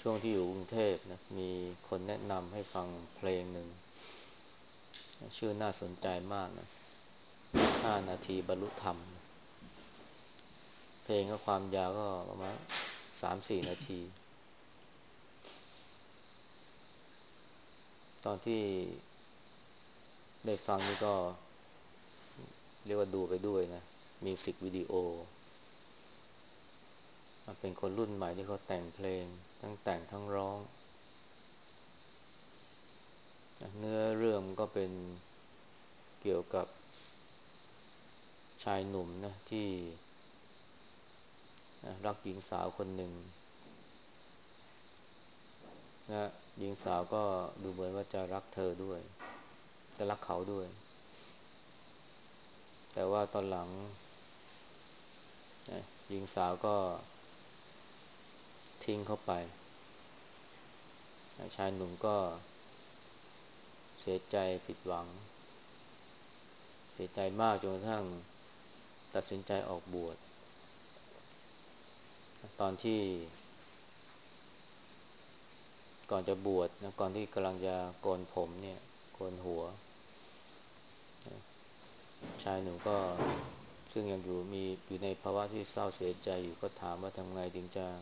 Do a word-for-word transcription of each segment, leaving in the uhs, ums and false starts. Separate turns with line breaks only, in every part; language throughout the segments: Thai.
ช่วงที่อยู่กรุงเทพนะมีคนแนะนำให้ฟังเพลงหนึ่งชื่อน่าสนใจมากนะห้านาทีบรรลุธรรมเพลงก็ความยาวก็ประมาณสามสี่นาทีตอนที่ได้ฟังนี่ก็เรียกว่าดูไปด้วยนะมิวสิกวิดีโอเป็นคนรุ่นใหม่ที่เขาแต่งเพลงทั้งแต่งทั้งร้องเนื้อเรื่องก็เป็นเกี่ยวกับชายหนุ่มนะที่รักหญิงสาวคนหนึ่งนะหญิงสาวก็ดูเหมือนว่าจะรักเธอด้วยจะรักเขาด้วยแต่ว่าตอนหลังนะหญิงสาวก็ทิ้งเขาไปชายหนุ่มก็เสียใจผิดหวังเสียใจมากจนกระทั่งตัดสินใจออกบวชตอนที่ก่อนจะบวชนะก่อนที่กำลังจะโกนผมเนี่ยโกนหัวชายหนุ่มก็ซึ่งยังอยู่มีอยู่ในภาวะที่เศร้าเสียใจอยู่ก็ถามว่าทำไงถึงจะ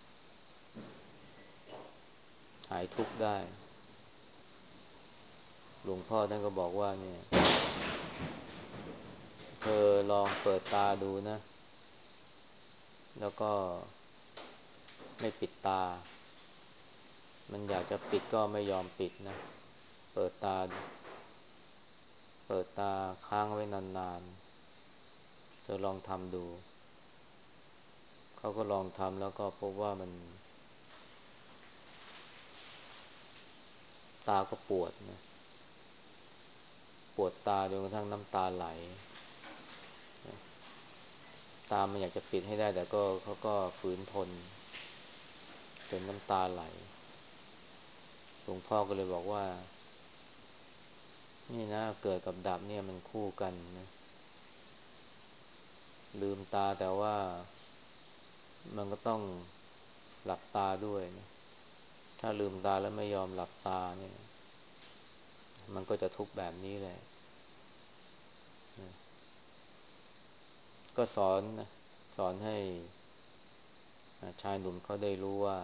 หายทุกข์ได้หลวงพ่อท่านก็บอกว่าเนี่ยเธอลองเปิดตาดูนะแล้วก็ไม่ปิดตามันอยากจะปิดก็ไม่ยอมปิดนะเปิดตาเปิดตาค้างไว้นานๆเธอลองทำดูเขาก็ลองทำแล้วก็พบว่ามันตาก็ปวดนะปวดตาจนกระทั่งน้ำตาไหลตามันอยากจะปิดให้ได้แต่ก็เขาก็ฝืนทนจนน้ำตาไหลหลวงพ่อก็เลยบอกว่านี่นะเกิดกับดับเนี่ยมันคู่กันนะลืมตาแต่ว่ามันก็ต้องหลับตาด้วยนะถ้าลืมตาแล้วไม่ยอมหลับตาเนี่ยมันก็จะทุกข์แบบนี้แหละก็สอนนะสอนให้ชายหนุ่มเขาได้รู้ว่า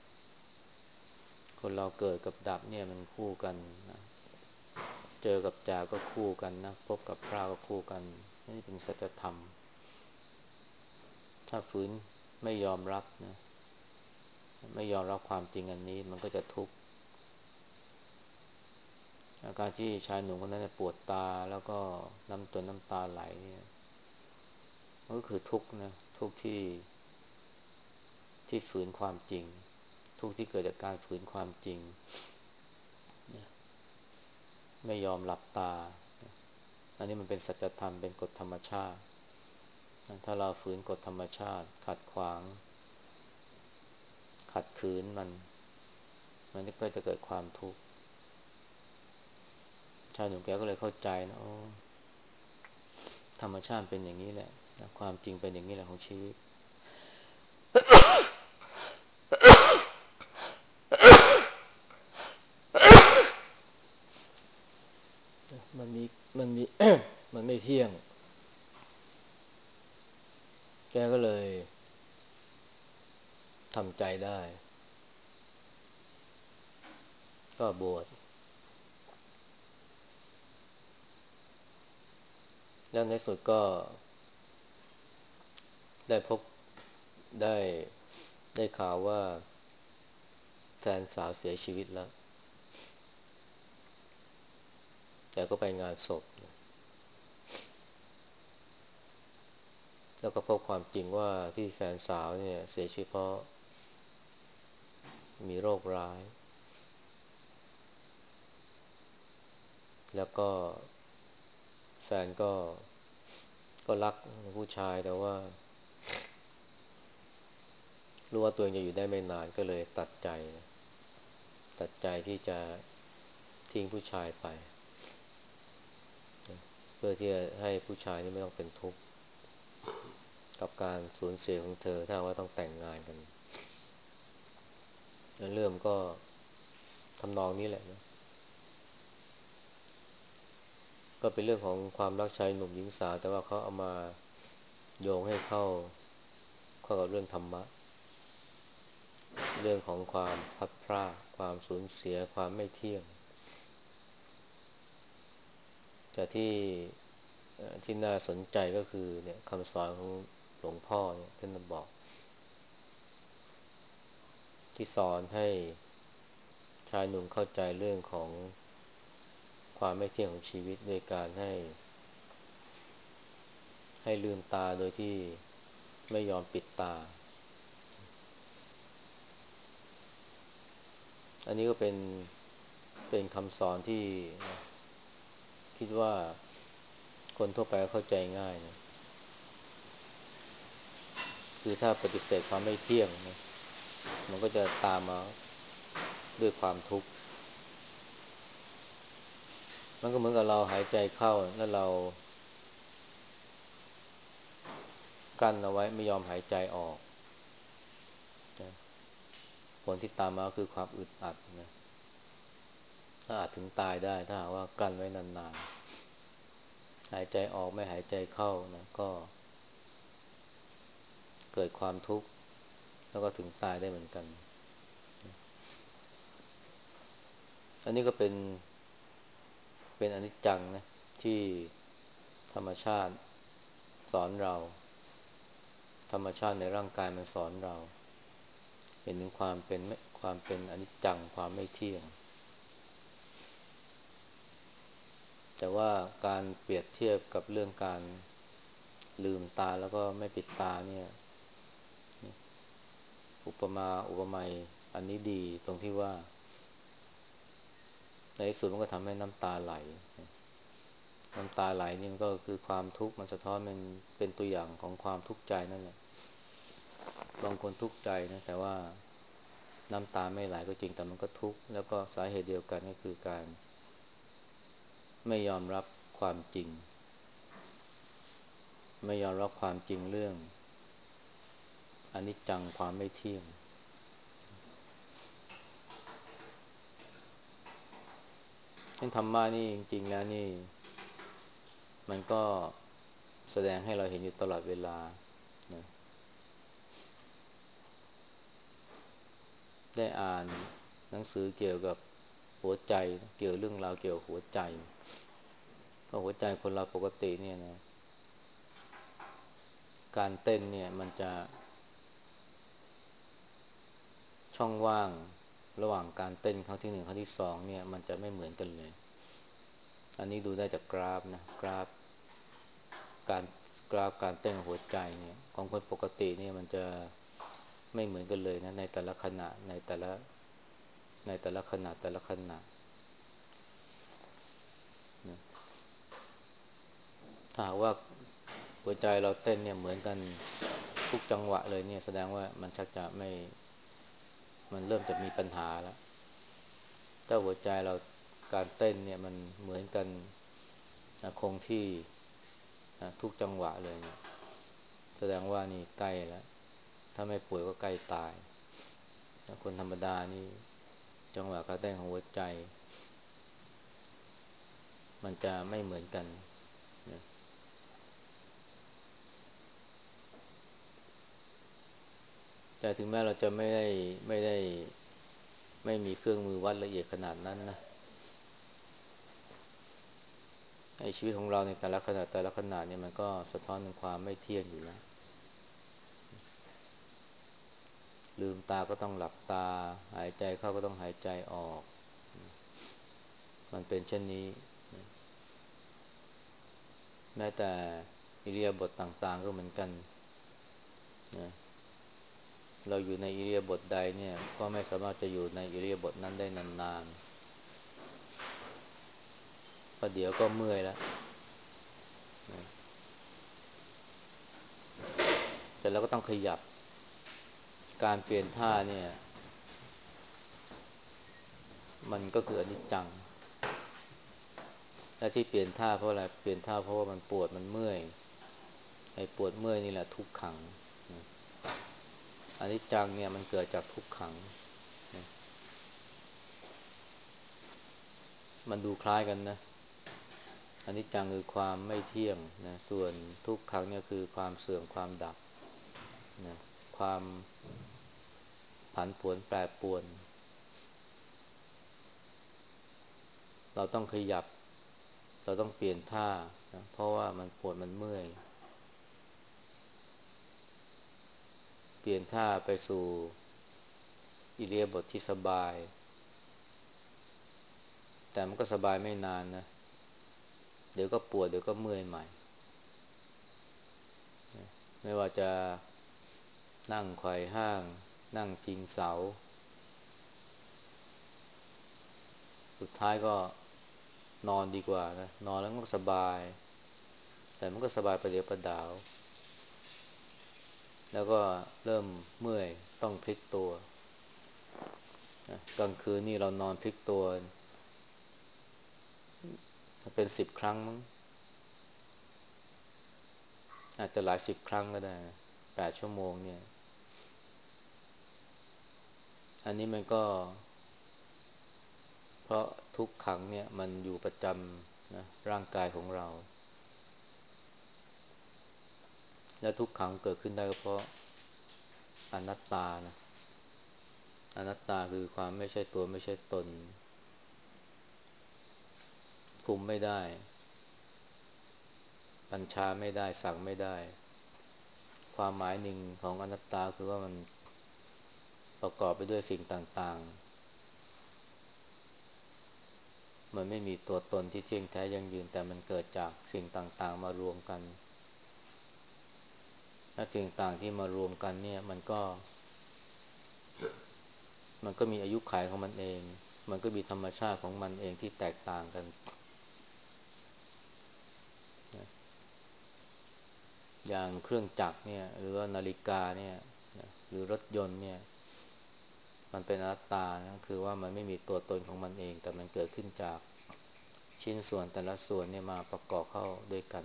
คนเราเกิดกับดับเนี่ยมันคู่กันนะเจอกับจากก็คู่กันนะพบกับพระก็คู่กันนี่เป็นสัจธรรมถ้าฝืนไม่ยอมรับนะไม่ยอมรับความจริงอันนี้มันก็จะทุกข์อาการที่ชายหนุ่มคนนั้นปวดตาแล้วก็น้ำตัวน้ำตาไหลเนี่ยมันก็คือทุกข์นะทุกข์ที่ที่ฝืนความจริงทุกข์ที่เกิดจากการฝืนความจริงไม่ยอมหลับตาอันนี้มันเป็นสัจธรรมเป็นกฎธรรมชาติถ้าเราฝืนกฎธรรมชาติขัดขวางขัดขืนมันมันก็จะเกิดความทุกข์ชายหนุ่มแกก็เลยเข้าใจนะโอ้ธรรมชาติเป็นอย่างนี้แหละความจริงเป็นอย่างนี้แหละของชีวิตมันมีมันมี มันไม่เที่ยงแกก็เลยทำใจได้ก็บวชแล้วในสุดก็ได้พบได้ได้ข่าวว่าแฟนสาวเสียชีวิตแล้วแต่ก็ไปงานศพแล้วก็พบความจริงว่าที่แฟนสาวเนี่ยเสียชีวิตเพราะมีโรคร้ายแล้วก็แฟนก็ก็รักผู้ชายแต่ว่ารู้ว่าตัวเองจะอยู่ได้ไม่นานก็เลยตัดใจตัดใจที่จะทิ้งผู้ชายไปเพื่อที่จะให้ผู้ชายนี่ไม่ต้องเป็นทุกข์กับการสูญเสียของเธอถ้าว่าต้องแต่งงานกันเริ่มก็ทำนองนี้แหละนะก็เป็นเรื่องของความรักชายหนุ่มหญิงสาวแต่ว่าเขาเอามาโยงให้เข้าเข้ากับเรื่องธรรมะเรื่องของความพลัดพรากความสูญเสียความไม่เที่ยงแต่ที่เอ่อที่น่าสนใจก็คือเนี่ยคำสอนของหลวงพ่อเนี่ยท่านบอกที่สอนให้ชายหนุ่มเข้าใจเรื่องของความไม่เที่ยงของชีวิตด้วยการให้ให้ลืมตาโดยที่ไม่ยอมปิดตาอันนี้ก็เป็นเป็นคำสอนที่คิดว่าคนทั่วไปเข้าใจง่ายนะคือถ้าปฏิเสธความไม่เที่ยงนะมันก็จะตามมาด้วยความทุกข์มันก็เหมือนกับเราหายใจเข้าแล้วเรากลั้นเอาไว้ไม่ยอมหายใจออกนะผลที่ตามมาคือความอึดอัดนะถ้าอาจถึงตายได้ถ้าหากว่ากลั้นไว้นานๆหายใจออกไม่หายใจเข้านะก็เกิดความทุกข์แล้วก็ถึงตายได้เหมือนกันอันนี้ก็เป็นเป็นอนิจจังนะที่ธรรมชาติสอนเราธรรมชาติในร่างกายมันสอนเราเห็นถึงความเป็นความเป็นอนิจจังความไม่เที่ยงแต่ว่าการเปรียบเทียบกับเรื่องการลืมตาแล้วก็ไม่ปิดตาเนี่ยอุปมาอุปไมยอันนี้ดีตรงที่ว่าในที่สุดมันก็ทำให้น้ำตาไหลน้ำตาไหลนี่มันก็คือความทุกข์มันสะท้อนมันเป็นตัวอย่างของความทุกข์ใจนั่นแหละบางคนทุกข์ใจนะแต่ว่าน้ำตาไม่ไหลก็จริงแต่มันก็ทุกข์แล้วก็สาเหตุเดียวกันก็คือการไม่ยอมรับความจริงไม่ยอมรับความจริงเรื่องอนิจจังความไม่เที่ยงเรื่องธรรมะนี่จริงๆแล้วนี่มันก็แสดงให้เราเห็นอยู่ตลอดเวลานะได้อ่านหนังสือเกี่ยวกับหัวใจเกี่ยวเรื่องราวเกี่ยวกับหัวใจเพราะหัวใจคนเราปกติเนี่ยนะการเต้นเนี่ยมันจะช่องว่างระหว่างการเต้นครั้งที่หนึ่งครั้งที่สองเนี่ยมันจะไม่เหมือนกันเลยอันนี้ดูได้จากกราฟนะกราฟการกราฟการเต้นของหัวใจเนี่ยของคนปกติเนี่ยมันจะไม่เหมือนกันเลยนะในแต่ละขณะในแต่ละในแต่ละขณะแต่ละขณะนะถ้าหากว่าหัวใจเราเต้นเนี่ยเหมือนกันทุกจังหวะเลยเนี่ยแสดงว่ามันชักจะไม่มันเริ่มจะมีปัญหาแล้วถ้าหัวใจเราการเต้นเนี่ยมันเหมือนกันนะคงที่นะทุกจังหวะเลยเนี่ยแสดงว่านี่ใกล้แล้วถ้าไม่ป่วยก็ใกล้ตายนะคนธรรมดานี่จังหวะการเต้นของหัวใจมันจะไม่เหมือนกันนะแต่ถึงแม้เราจะไม่ได้ไม่ได้ไม่มีเครื่องมือวัดละเอียดขนาดนั้นนะในชีวิตของเราในแต่ละขณะแต่ละขณะเนี่ยมันก็สะท้อนถึงความไม่เที่ยงอยู่แล้วลืมตาก็ต้องหลับตาหายใจเข้าก็ต้องหายใจออกมันเป็นเช่นนี้แม้แต่อิริยาบถต่างๆก็เหมือนกันนะเราอยู่ในอิริยาบถใดเนี่ยก็ไม่สามารถจะอยู่ในอิริยาบถนั้นได้นานๆประเดี๋ยวก็เมื่อยแล้วนะเสร็จแล้วก็ต้องขยับการเปลี่ยนท่าเนี่ยมันก็คืออนิจจังและที่เปลี่ยนท่าเพราะอะไรเปลี่ยนท่าเพราะว่ามันปวดมันเมื่อยไอ้ปวดเมื่อยนี่แหละทุกขังนะอนิจจังเนี่ยมันเกิดจากทุกขังมันดูคล้ายกันนะอนิจจังคือความไม่เที่ยงนะส่วนทุกขังเนี่ยคือความเสื่อมความดับนะความผันผวนแปรปรวนเราต้องขยับเราต้องเปลี่ยนท่านะเพราะว่ามันปวดมันเมื่อยเปลี่ยนท่าไปสู่อิริยาบถที่สบายแต่มันก็สบายไม่นานนะเดี๋ยวก็ปวดเดี๋ยวก็เมื่อยใหม่ไม่ว่าจะนั่งไขว่ห้างนั่งพิงเสาสุดท้ายก็นอนดีกว่านะนอนแล้วก็สบายแต่มันก็สบายประเดี๋ยวประดาวแล้วก็เริ่มเมื่อยต้องพลิกตัวนะกลางคืนนี่เรานอนพลิกตัวเป็นสิบครั้งมั้งอาจจะหลายสิบครั้งก็ได้แปดชั่วโมงเนี่ยอันนี้มันก็เพราะทุกขังเนี่ยมันอยู่ประจำนะร่างกายของเราและทุกขังเกิดขึ้นได้ก็เพราะอนัตตานะอนัตตาคือความไม่ใช่ตัวไม่ใช่ตนคุมไม่ได้บัญชาไม่ได้สั่งไม่ได้ความหมายหนึ่งของอนัตตาคือว่ามันประกอบไปด้วยสิ่งต่างๆมันไม่มีตัวตนที่เที่ยงแท้ยั่งยืนแต่มันเกิดจากสิ่งต่างๆมารวมกันและสิ่งต่างที่มารวมกันเนี่ยมันก็มันก็มีอายุขัยของมันเองมันก็มีธรรมชาติของมันเองที่แตกต่างกันอย่างเครื่องจักรเนี่ยหรือว่านาฬิกาเนี่ยหรือรถยนต์เนี่ยมันเป็นอนัตตานะคือว่ามันไม่มีตัวตนของมันเองแต่มันเกิดขึ้นจากชิ้นส่วนแต่ละส่วนเนี่ยมาประกอบเข้าด้วยกัน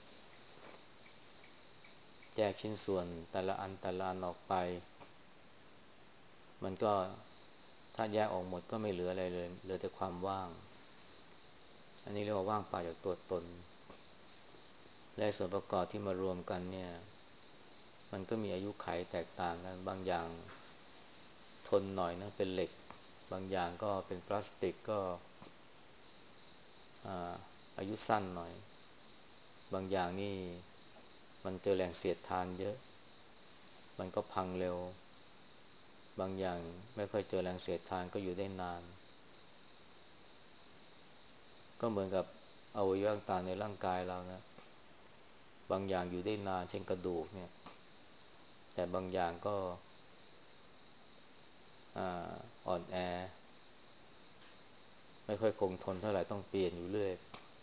แยกชิ้นส่วนแต่ละอันแต่ละอันออกไปมันก็ถ้าแยกออกหมดก็ไม่เหลืออะไรเลยเหลือแต่ความว่างอันนี้เรียกว่าว่างเปล่าจากตัวตนและส่วนประกอบที่มารวมกันเนี่ยมันก็มีอายุขัยแตกต่างกันบางอย่างทนหน่อยนะเป็นเหล็กบางอย่างก็เป็นพลาสติกก็อ่าอายุสั้นหน่อยบางอย่างนี่มันเจอแรงเสียดทานเยอะมันก็พังเร็วบางอย่างไม่ค่อยเจอแรงเสียดทานก็อยู่ได้นานก็เหมือนกับอวัยวะต่างๆในร่างกายเรานะบางอย่างอยู่ได้นานเช่นกระดูกเนี่ยแต่บางอย่างก็อ่าอ่อนแอไม่ค่อยคงทนเท่าไหร่ต้องเปลี่ยนอยู่เรื่อย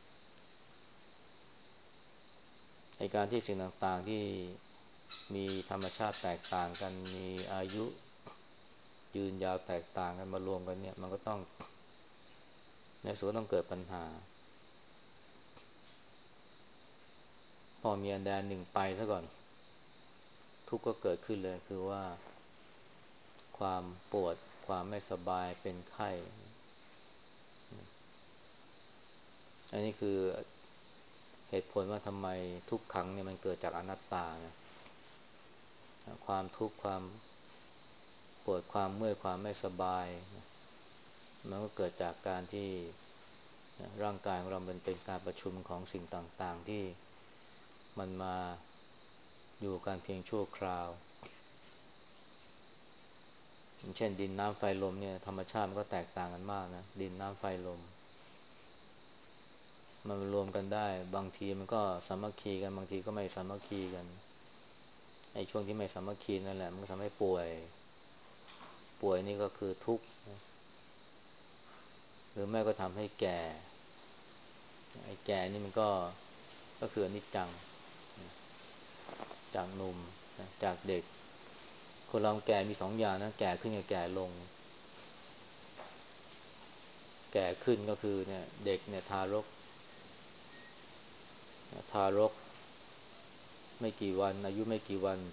ในการที่สิ่งต่างๆที่มีธรรมชาติแตกต่างกันมีอายุยืนยาวแตกต่างกันมารวมกันเนี่ยมันก็ต้องในสุดต้องเกิดปัญหาพอมีอันใดอันหนึ่งไปซะก่อนทุกข์ก็เกิดขึ้นเลยคือว่าความปวดความไม่สบายเป็นไข้อันนี้คือเหตุผลว่าทำไมทุกขังเนี่ยมันเกิดจากอนัตตานะความทุกข์ความปวดความเมื่อยความไม่สบายมันก็เกิดจากการที่ร่างกายของเราเป็นเป็นการประชุมของสิ่งต่างๆที่มันมาอยู่กันเพียงชั่วคราวอย่างเช่นดินน้ำไฟลมเนี่ยธรรมชาติมันก็แตกต่างกันมากนะดินน้ำไฟลมมันรวมกันได้บางทีมันก็สามัคคีกันบางทีก็ไม่สามัคคีกันไอ้ช่วงที่ไม่สามัคคีนั่นแหละมันก็ทำให้ป่วยป่วยนี่ก็คือทุกข์หรือแม่ก็ทำให้แก่ไอ้แก่นี่มันก็ก็คืออนิจจังจากหนุ่มจากเด็กคนเราแก่มีสองอย่างนะแก่ขึ้นกับแก่ลงแก่ขึ้นก็คือเนี่ยเด็กเนี่ยทารกทารกไม่กี่วันอายุไม่กี่วัน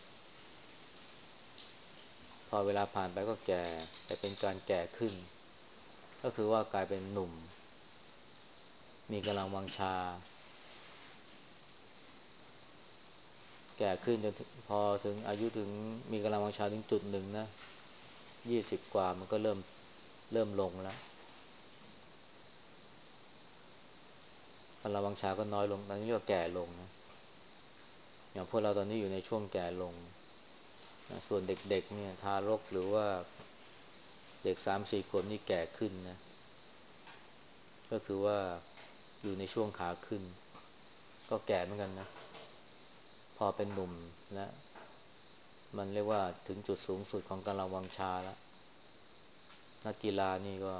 พอเวลาผ่านไปก็แก่แต่เป็นการแก่ขึ้นก็คือว่ากลายเป็นหนุ่มมีกำลังวังชาแก่ขึ้นจนพอถึงอายุถึงมีกำลังวังชาถึงจุดหนึ่งนะยี่สิบกว่ามันก็เริ่มเริ่มลงแล้วกำลังวังชาก็น้อยลงตอนนี้ก็แก่ลงนะอย่างพวกเราตอนนี้อยู่ในช่วงแก่ลงนะส่วนเด็กๆเนี่ยทารกหรือว่าเด็กสามสี่ขวบนี่แก่ขึ้นนะก็คือว่าอยู่ในช่วงขาขึ้นก็แก่เหมือนกันนะพอเป็นหนุ่มนะมันเรียกว่าถึงจุดสูงสุดของกำลังวังชาแล้วนักกีฬานี่ก็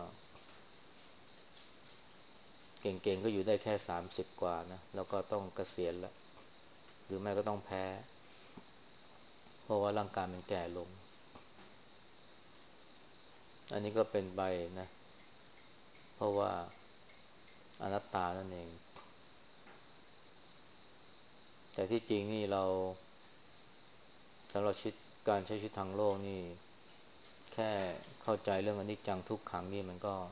เก่งๆก็อยู่ได้แค่สามสิบกว่านะแล้วก็ต้องเกษียณแล้วหรือไม่ก็ต้องแพ้เพราะว่าร่างกายมันแก่ลงอันนี้ก็เป็นไปนะเพราะว่าอนัตตานั่นเองแต่ที่จริงนี่เราสำหรับชีวิตการใช้ชีวิตทางโลกนี่แค่เข้าใจเรื่องอนิจจังทุกขังนี่มันก็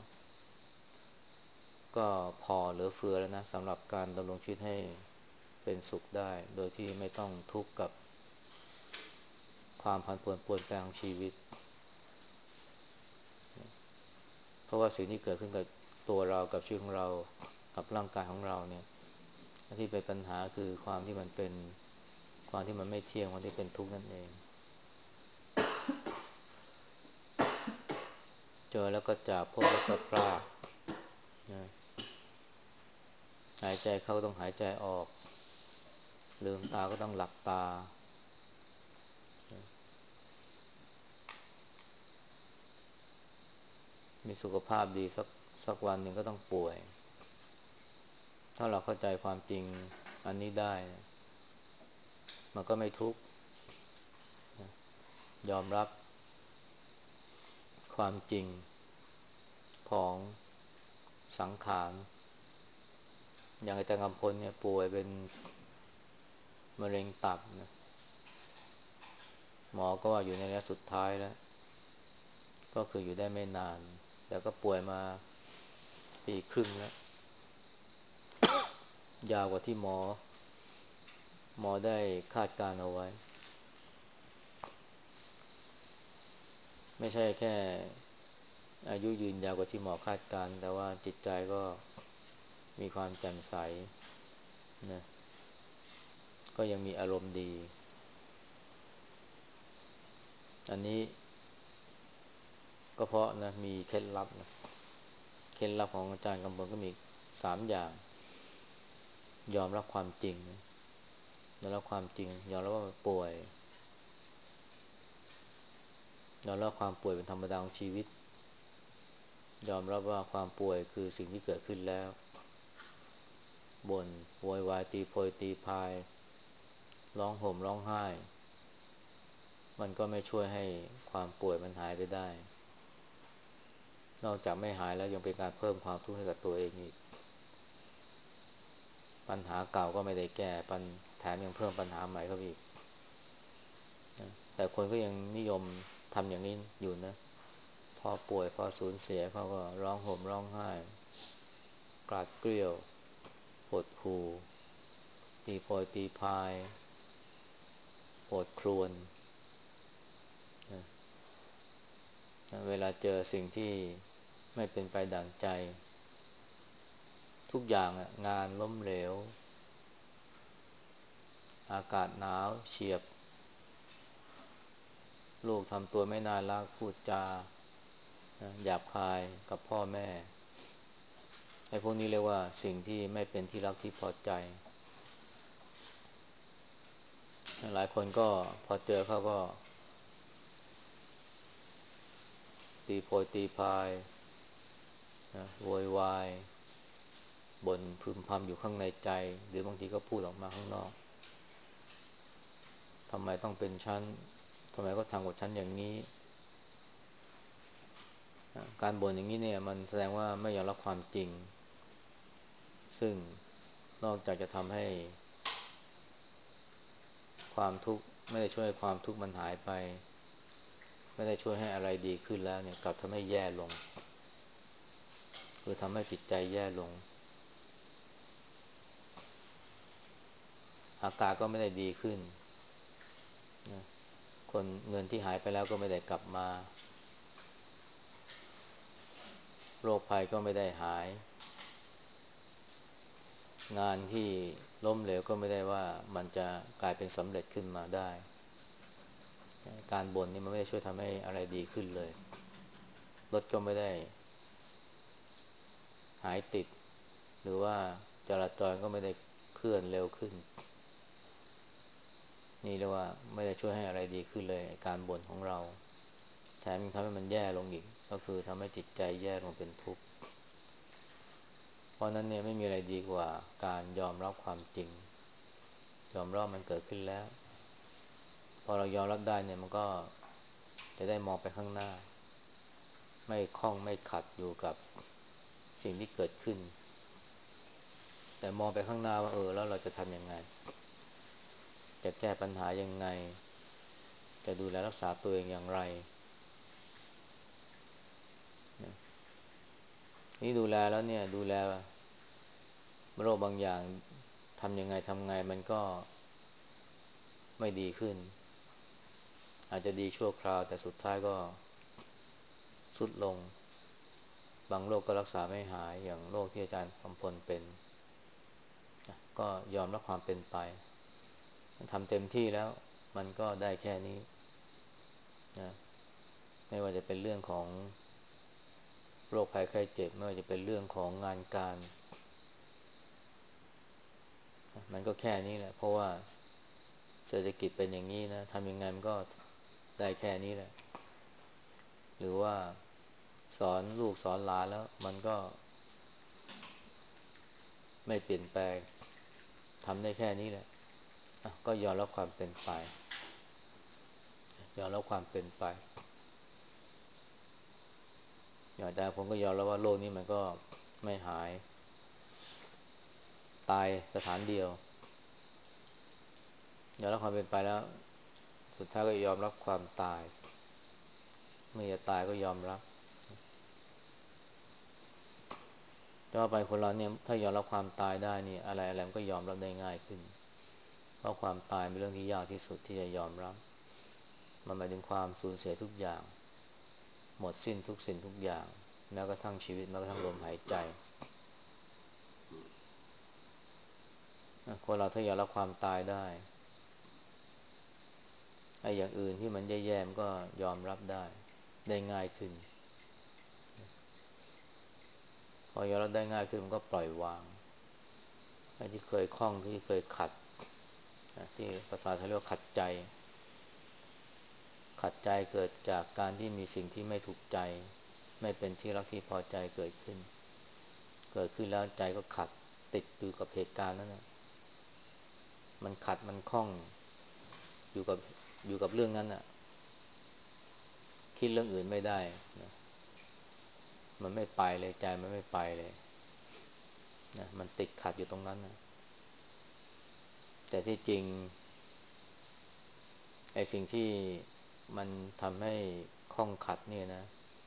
ก็พอเหลือเฟือแล้วนะสำหรับการดำรงชีวิตให้เป็นสุขได้โดยที่ไม่ต้องทุกข์กับความผันผวนเปลี่ยนแปลงของชีวิตเพราะว่าสิ่งที่เกิดขึ้นกับตัวเรากับชีวิตของเรากับร่างกายของเราเนี่ยที่เป็นปัญหาคือความที่มันเป็นความที่มันไม่เที่ยงความที่เป็นทุกข์นั่นเองเจอแล้วก็จากพบแล้วก็พลากนะหายใจเข้าก็ต้องหายใจออกลืมตาก็ต้องหลับตามีสุขภาพดีสักสักวันหนึ่งก็ต้องป่วยถ้าเราเข้าใจความจริงอันนี้ได้มันก็ไม่ทุกข์ยอมรับความจริงของสังขารอย่างอาจารย์กำพลเนี่ยป่วยเป็นมะเร็งตับนะหมอก็ว่าอยู่ในระยะสุดท้ายแล้วก็คืออยู่ได้ไม่นานแต่ก็ป่วยมาปีครึ่งแล้วยาวกว่าที่หมอหมอได้คาดการเอาไว้ไม่ใช่แค่อายุยืนยาวกว่าที่หมอคาดการแต่ว่าจิตใจก็มีความแจ่มใสนะก็ยังมีอารมณ์ดีอันนี้ก็เพราะนะมีเคล็ดลับนะเคล็ดลับของอาจารย์กำพลก็มีสามอย่างยอมรับความจริงยอมรับความจริงยอมรับว่าป่วยยอมรับความป่วยเป็นธรรมดาของชีวิตยอมรับว่าความป่วยคือสิ่งที่เกิดขึ้นแล้วบ่นโวยวายตีโพยตีพายร้องห่มร้องไห้มันก็ไม่ช่วยให้ความป่วยมันหายไปได้นอกจากไม่หายแล้วยังเป็นการเพิ่มความทุกข์ให้กับตัวเองอีกปัญหาเก่าก็ไม่ได้แก้ปัญแถมยังเพิ่มปัญหาใหม่เข้าไปอีกนะแต่คนก็ยังนิยมทำอย่างนี้อยู่นะพอป่วยพอสูญเสียเขาก็ร้องห่มร้องไห้กราดเกรี้ยวหดหู่ตีโพยตีพายโอดครวญนะเวลาเจอสิ่งที่ไม่เป็นไปดั่งใจทุกอย่างงานล้มเหลวอากาศหนาวเฉียบลูกทำตัวไม่น่ารักพูดจาหยาบคายกับพ่อแม่ไอ้พวกนี้เรียกว่าสิ่งที่ไม่เป็นที่รักที่พอใจหลายคนก็พอเจอเขาก็ตีโพยตีพายนะโวยวายบ่นพึมพำอยู่ข้างในใจหรือบางทีก็พูดออกมาข้างนอกทำไมต้องเป็นฉันทำไมก็ทำกับฉันอย่างนี้การบ่นอย่างนี้เนี่ยมันแสดงว่าไม่ยอมรับความจริงซึ่งนอกจากจะทำให้ความทุกข์ไม่ได้ช่วยให้ความทุกข์มันหายไปไม่ได้ช่วยให้อะไรดีขึ้นแล้วเนี่ยกลับทำให้แย่ลงคือทำให้จิตใจแย่ลงอากาศก็ไม่ได้ดีขึ้นนะคนเงินที่หายไปแล้วก็ไม่ได้กลับมาโรคภัยก็ไม่ได้หายงานที่ล้มเหลวก็ไม่ได้ว่ามันจะกลายเป็นสำเร็จขึ้นมาได้การบ่นนี่มันไม่ได้ช่วยทำให้อะไรดีขึ้นเลยรถก็ไม่ได้หายติดหรือว่าจราจรก็ไม่ได้เคลื่อนเร็วขึ้นนี่เรียกว่าไม่ได้ช่วยให้อะไรดีขึ้นเลยการบ่นของเราแถมยังทำให้มันแย่ลงอีกก็คือทำให้จิตใจแย่ลงเป็นทุกข์เพราะนั้นเนี่ยไม่มีอะไรดีกว่าการยอมรับความจริงยอมรับมันเกิดขึ้นแล้วพอเรายอมรับได้เนี่ยมันก็จะได้มองไปข้างหน้าไม่คล้องไม่ขัดอยู่กับสิ่งที่เกิดขึ้นแต่มองไปข้างหน้าว่าเออแล้วเราจะทำยังไงจะแก้ปัญหายังไงจะดูแลรักษาตัวเองอย่างไรนี่ดูแลแล้วเนี่ยดูแลโรคบางอย่างทำยังไงทำไงมันก็ไม่ดีขึ้นอาจจะดีชั่วคราวแต่สุดท้ายก็ทรุดลงบางโรคก็รักษาไม่หายอย่างโรคที่อาจารย์กำพลเป็นก็ยอมรับความเป็นไปทำเต็มที่แล้วมันก็ได้แค่นี้นะไม่ว่าจะเป็นเรื่องของโรคภัยไข้เจ็บไม่ว่าจะเป็นเรื่องของงานการมันก็แค่นี้แหละเพราะว่าเศรษฐกิจเป็นอย่างนี้นะทำยังไงมันก็ได้แค่นี้แหละหรือว่าสอนลูกสอนหลานแล้วมันก็ไม่เปลี่ยนแปลงทำได้แค่นี้แหละก็ยอมรับความเป็นไปยอมรับความเป็นไปอย่างแต่ผมก็ยอมรับว่าโลกนี้มันก็ไม่หายตายสถานเดียวยอมรับความเป็นไปแล้วสุดท้ายก็ยอมรับความตายเมื่อจะตายก็ยอมรับแต่ว่าไปคนเราเนี่ยถ้ายอมรับความตายได้นี่อะไรอะไรมันก็ยอมรับได้ง่ายขึ้นเพราะความตายเป็นเรื่องที่ยากที่สุดที่จะยอมรับมันหมายถึงความสูญเสียทุกอย่างหมดสิ้นทุกสิ่งทุกอย่างแม้กระทั่งชีวิตแม้กระทั่งลมหายใจคนเราถ้ายอมรับความตายได้ไอ้อย่างอื่นที่มันแย่ๆมันก็ยอมรับได้ได้ง่ายขึ้นพอยอมรับได้ง่ายขึ้นมันก็ปล่อยวางไอ้ที่เคยคล้องที่เคยขัดที่ภาษาไทยเรียกว่าขัดใจขัดใจเกิดจากการที่มีสิ่งที่ไม่ถูกใจไม่เป็นที่รักที่พอใจเกิดขึ้นเกิดขึ้นแล้วใจก็ขัดติดอยู่กับเหตุการณ์นั้นนะมันขัดมันคล้องอยู่กับอยู่กับเรื่องนั้นน่ะคิดเรื่องอื่นไม่ได้นะมันไม่ไปเลยใจมันไม่ไปเลยนะมันติดขัดอยู่ตรงนั้นนะแต่ที่จริงไอ้สิ่งที่มันทำให้คล้องขัดเนี่ยนะ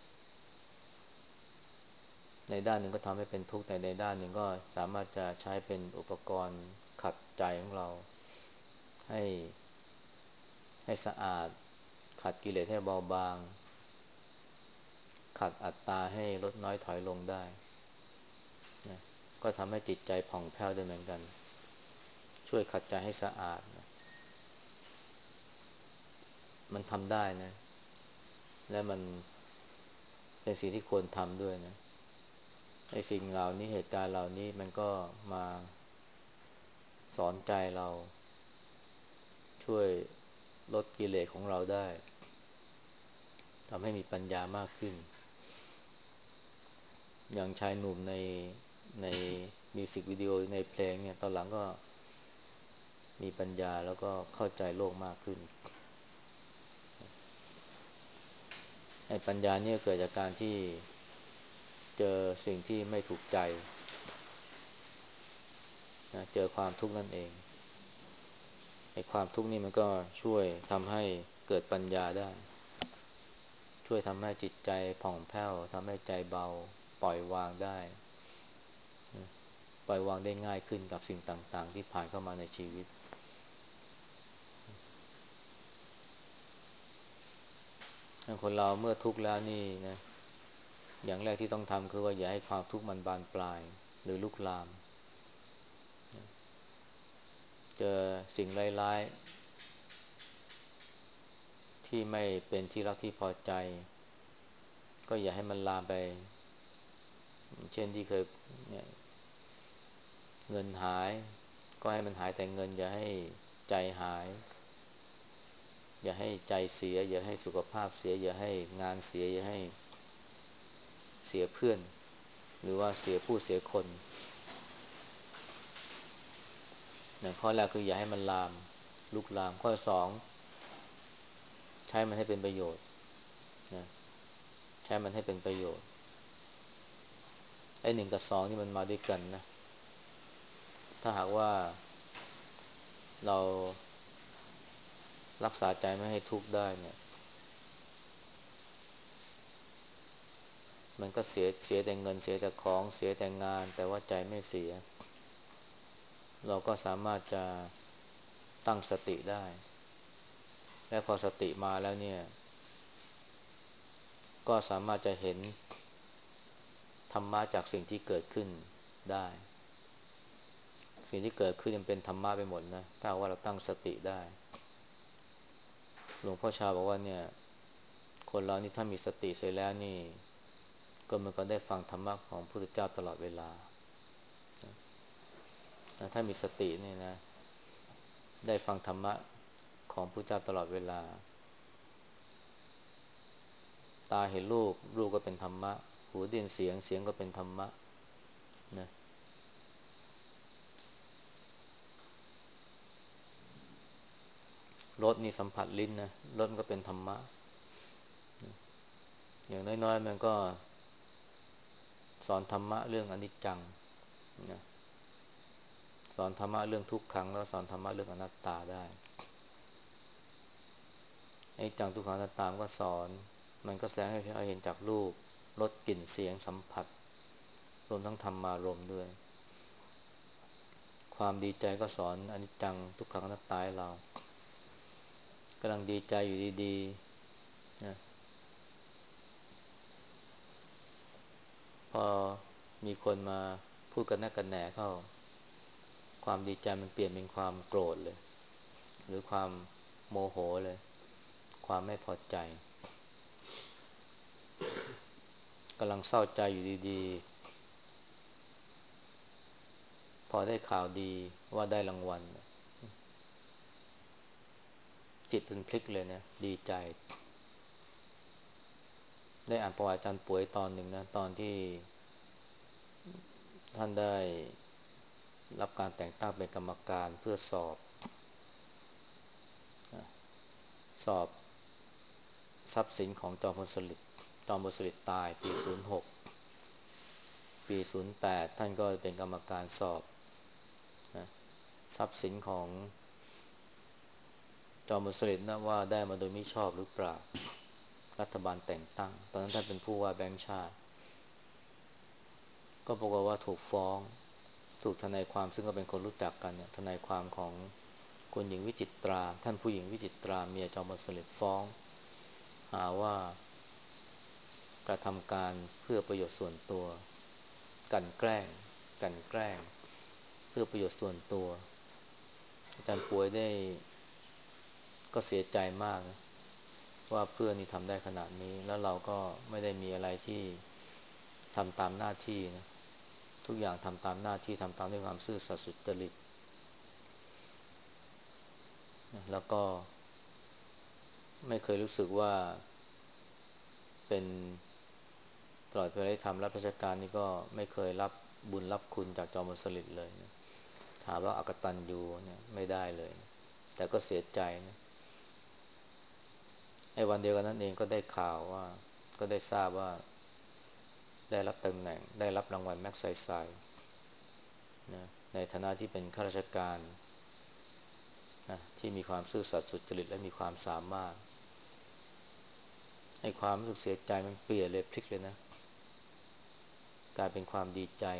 ในด้านหนึ่งก็ทำให้เป็นทุกข์แต่ในด้านหนึ่งก็สามารถจะใช้เป็นอุปกรณ์ขัดใจของเราให้ให้สะอาดขัดกิเลสให้เบาบางขัดอัตตาให้ลดน้อยถอยลงได้นะก็ทำให้จิตใจผ่องแผ้วได้เหมือนกันช่วยขัดใจให้สะอาดนะมันทำได้นะและมันเป็นสิ่งที่ควรทำด้วยนะไอ้สิ่งเหล่านี้เหตุการณ์เหล่านี้มันก็มาสอนใจเราช่วยลดกิเลสของเราได้ทำให้มีปัญญามากขึ้นอย่างชายหนุ่มในในมิวสิกวิดีโอในเพลงเนี่ยตอนหลังก็มีปัญญาแล้วก็เข้าใจโลกมากขึ้นไอ้ปัญญาเนี่ยเกิดจากการที่เจอสิ่งที่ไม่ถูกใจนะเจอความทุกข์นั่นเองไอ้ความทุกข์นี่มันก็ช่วยทำให้เกิดปัญญาได้ช่วยทำให้จิตใจผ่องแผ้วทำให้ใจเบาปล่อยวางได้นะปล่อยวางได้ง่ายขึ้นกับสิ่งต่างๆที่ผ่านเข้ามาในชีวิตคนเราเมื่อทุกข์แล้วนี่นะอย่างแรกที่ต้องทำคือว่าอย่าให้ความทุกข์มันบานปลายหรือลุกลามเจอสิ่งร้ายๆที่ไม่เป็นที่รักที่พอใจก็อย่าให้มันลามไปเช่นที่เคยเนี่ยเงินหายก็ให้มันหายแต่เงินอย่าให้ใจหายอย่าให้ใจเสียอย่าให้สุขภาพเสียอย่าให้งานเสียอย่าให้เสียเพื่อนหรือว่าเสียผู้เสียคนนะข้อแรกคืออย่าให้มันลามลุกลามข้อสองใช้มันให้เป็นประโยชน์นะใช้มันให้เป็นประโยชน์ไอ้หนึ่งกับสองนี่มันมาด้วยกันนะถ้าหากว่าเรารักษาใจไม่ให้ทุกข์ได้เนี่ยมันก็เสียเสียแต่เงินเสียแต่ของเสียแต่งานแต่ว่าใจไม่เสียเราก็สามารถจะตั้งสติได้และพอสติมาแล้วเนี่ยก็สามารถจะเห็นธรรมะจากสิ่งที่เกิดขึ้นได้สิ่งที่เกิดขึ้นมันเป็นธรรมะไปหมดนะถ้าว่าเราตั้งสติได้หลวงพ่อชาบอกว่าเนี่ยคนเรานี่ถ้ามีสติเสร็จแล้วนี่ก็มันก็ได้ฟังธรรมะของพระพุทธเจ้าตลอดเวลาถ้ามีสตินี่นะได้ฟังธรรมะของพระพุทธเจ้าตลอดเวลาตาเห็นรูปรูปก็เป็นธรรมะหูได้ยินเสียงเสียงก็เป็นธรรมะนะรสนี่สัมผัสลิ้นนะรสมันก็เป็นธรรมะอย่างน้อยๆมันก็สอนธรรมะเรื่องอนิจจังนะสอนธรรมะเรื่องทุกขังแล้วสอนธรรมะเรื่องอนัตตาได้ไอ้จังทุกขังอนัตตามันก็สอนมันก็แสดงให้เราเห็นจากรูปรสกลิ่นเสียงสัมผัสรวมทั้งธรรมารมณ์ด้วยความดีใจก็สอนอนิจจังทุกขังอนัตตาให้เรากำลังดีใจอยู่ดีๆนะพอมีคนมาพูดกันแน่กันแหน่เข้าความดีใจมันเปลี่ยนเป็นความโกรธเลยหรือความโมโหเลยความไม่พอใจกำลังเศร้าใจอยู่ดีๆพอได้ข่าวดีว่าได้รางวัลจิตเป็นพลิกเลยนะดีใจได้อ่านประวัติอาจารย์ป่วยตอนหนึ่งนะตอนที่ท่านได้รับการแต่งตั้งเป็นกรรมการเพื่อสอบสอบทรัพย์สินของจอมพลสฤษดิ์จอมพลสฤษดิ์ตายปีศูนย์หกปีศูนย์แปดท่านก็เป็นกรรมการสอบนะทรัพย์สินของจอมพลสฤษดิ์นะว่าได้มาโดยมิชอบหรือเปล่ารัฐบาลแต่งตั้งตอนนั้นท่านเป็นผู้ว่าแบงก์ชาติก็ปรากฏว่าถูกฟ้องถูกทนายความซึ่งก็เป็นคนรู้จักกันเนี่ยทนายความของคุณหญิงวิจิตราท่านผู้หญิงวิจิตราเมียจอมพลสฤษดิ์ฟ้องหาว่ากระทำการเพื่อประโยชน์ส่วนตัวกลั่นแกล้งกลั่นแกล้งเพื่อประโยชน์ส่วนตัวอาจารย์ป่วยได้ก็เสียใจมากนะว่าเพื่อนนี่ทำได้ขนาดนี้แล้วเราก็ไม่ได้มีอะไรที่ทำตามหน้าที่นะทุกอย่างทำตามหน้าที่ทำตามด้วยความซื่อสัตย์สุจริตนะแล้วก็ไม่เคยรู้สึกว่าเป็นตลอดเวลาที่ทำรับราชการนี่ก็ไม่เคยรับบุญรับคุณจากจอมพลสฤษดิ์เลยนะถามว่าอกตัญญูเนี่ยไม่ได้เลยนะแต่ก็เสียใจนะไอ้วันเดียวกันนั้นเองก็ได้ข่าวว่าก็ได้ทราบว่าได้รับตำแหน่งได้รับรางวัลแม็กไซไซนะในฐานะที่เป็นข้าราชการนะที่มีความซื่อสัตย์สุจริตและมีความสามารถไอ้ความรู้สึกเสียใจมันเปลี่ยนเลยพลิกเลยนะกลายเป็นความดีใจ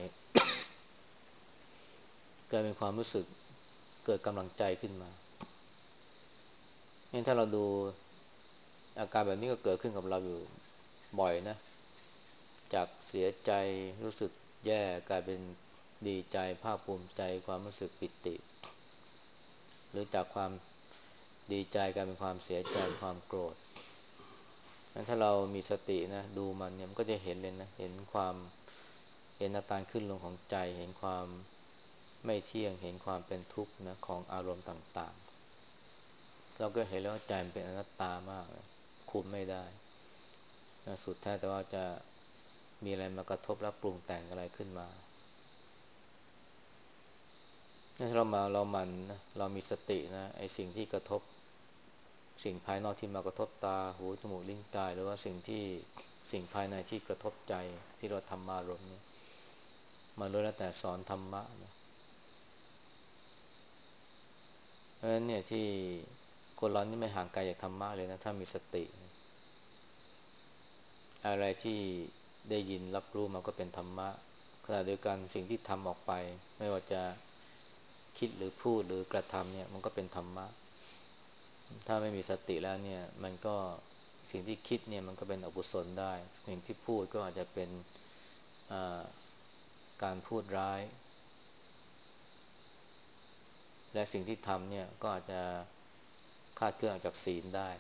กลายเป็นความรู้สึกเกิดกำลังใจขึ้นมาเนี่ยถ้าเราดูอาการแบบนี้ก็เกิดขึ้นกับเราอยู่บ่อยนะจากเสียใจรู้สึกแย่กลายเป็นดีใจภาคภูมิใจความรู้สึกปิติหรือจากความดีใจกลายเป็นความเสียใจความโกรธงั้นถ้าเรามีสตินะดูมันเนี่ยมันก็จะเห็นเลยนะเห็นความเห็นอาการขึ้นลงของใจเห็นความไม่เที่ยงเห็นความเป็นทุกข์นะของอารมณ์ต่างๆเราก็เห็นแล้วว่าใจมันเป็นอนัตตามากนะคุมไม่ได้นะสุดแท้แต่ว่าจะมีอะไรมากระทบและปรุงแต่งอะไรขึ้นมาถ้าเรามาเรามันนะเรามีสตินะไอ้สิ่งที่กระทบสิ่งภายนอกที่มากระทบตาหูจมูกลิ้นกายหรือว่าสิ่งที่สิ่งภายในที่กระทบใจที่เราทำมารมณ์เนี่ยมันล้วนแล้วแต่สอนธรรมะนะเพราะฉะนั้นเนี่ยที่คนเรานี่ไม่ห่างไกลจากธรรมะเลยนะถ้ามีสติอะไรที่ได้ยินรับรู้มันก็เป็นธรรมะขณะเดียวกันสิ่งที่ทำออกไปไม่ว่าจะคิดหรือพูดหรือกระทำเนี่ยมันก็เป็นธรรมะถ้าไม่มีสติแล้วเนี่ยมันก็สิ่งที่คิดเนี่ยมันก็เป็นอกุศลได้สิ่งที่พูดก็อาจจะเป็นการพูดร้ายและสิ่งที่ทำเนี่ยก็อาจจะคลาดเคลื่อนออกจากศีลได้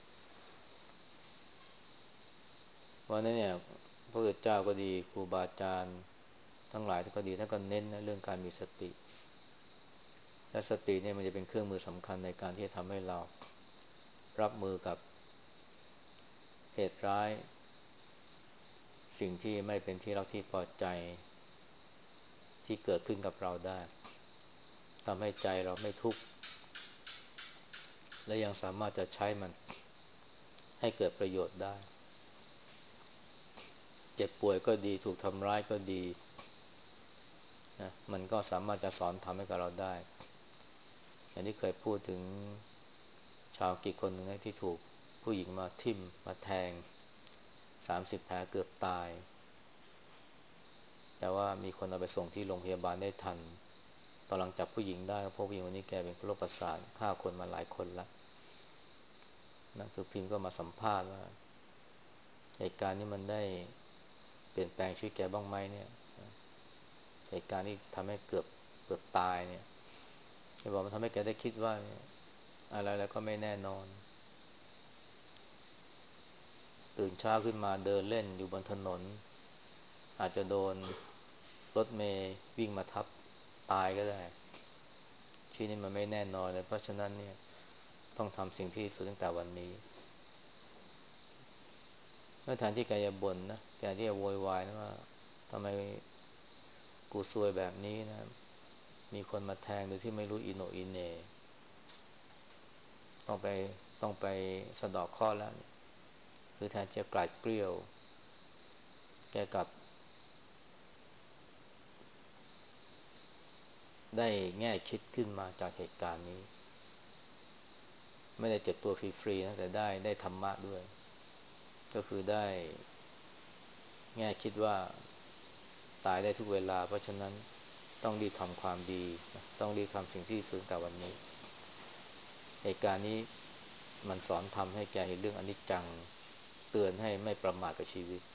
เพราะนั้นเนี่ยพระพุทธเจ้าก็ดีครูบาอาจารย์ทั้งหลายก็ดีท่านก็เน้นนะเรื่องการมีสติและสติเนี่ยมันจะเป็นเครื่องมือสำคัญในการที่จะทำให้เรารับมือกับเหตุร้ายสิ่งที่ไม่เป็นที่รักที่พอใจที่เกิดขึ้นกับเราได้ทำให้ใจเราไม่ทุกข์และยังสามารถจะใช้มันให้เกิดประโยชน์ได้เจ็บป่วยก็ดีถูกทำร้ายก็ดีนะมันก็สามารถจะสอนทำให้กับเราได้อย่างที่เคยพูดถึงชาวอังกฤษคนหนึ่งที่ถูกผู้หญิงมาทิ่มมาแทงสามสิบแผลเกือบตายแต่ว่ามีคนเอาไปส่งที่โรงพยาบาลได้ทันตอนหลังจับผู้หญิงได้ก็พบผู้หญิงคนนี้แกเป็นโรคประสาทฆ่าคนมาหลายคนแล้วหนังสือพิมพ์ก็มาสัมภาษณ์ว่าเหตุการณ์นี้มันได้เปลี่ยนแปลงชีวิตแกบ้างไหมเนี่ยเหตุการณ์ที่ทำให้เกือบเกือบตายเนี่ยแกบอกมันทำให้แกได้คิดว่าอะไรแล้วก็ไม่แน่นอนตื่นเช้าขึ้นมาเดินเล่นอยู่บนถนนอาจจะโดนรถเมย์วิ่งมาทับตายก็ได้ชีวิตนี้มันไม่แน่นอนเลยเพราะฉะนั้นเนี่ยต้องทำสิ่งที่สุดตั้งแต่วันนี้เมื่อแทนที่แกจะบ่นนะแกที่จะโวยวายนะว่าทำไมกูซวยแบบนี้นะมีคนมาแทงโดยที่ไม่รู้อิโหนอิเหน่ต้องไปต้องไปสะเดาะเคราะห์แล้วหรือแทนจะกลาดเกลี้ยวแกกลับได้แง่คิดขึ้นมาจากเหตุการณ์นี้ไม่ได้เจ็บตัวฟรีๆนะแต่ได้ได้ธรรมะด้วยก็คือได้แง่คิดว่าตายได้ทุกเวลาเพราะฉะนั้นต้องรีบทำความดีต้องรีบทำสิ่งที่ดีแต่วันนี้เหตุการณ์นี้มันสอนทำให้แกเห็นเรื่องอนิจจังเตือนให้ไม่ประมาทกับชีวิต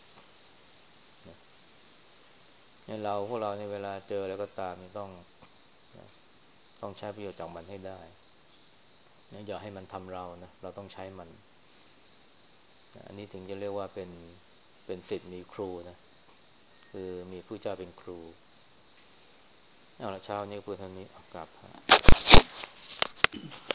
เนี่ยเราพวกเราในเวลาเจอแล้วก็ตามนี่ต้องต้องใช้ประโยชน์จากมันให้ได้อย่าให้มันทำเรานะเราต้องใช้มันอันนี้ถึงจะเรียกว่าเป็นเป็นศิษย์มีครูนะคือมีผู้เจ้าเป็นครูเอาละเช้านี้พูดเท่านี้กลับ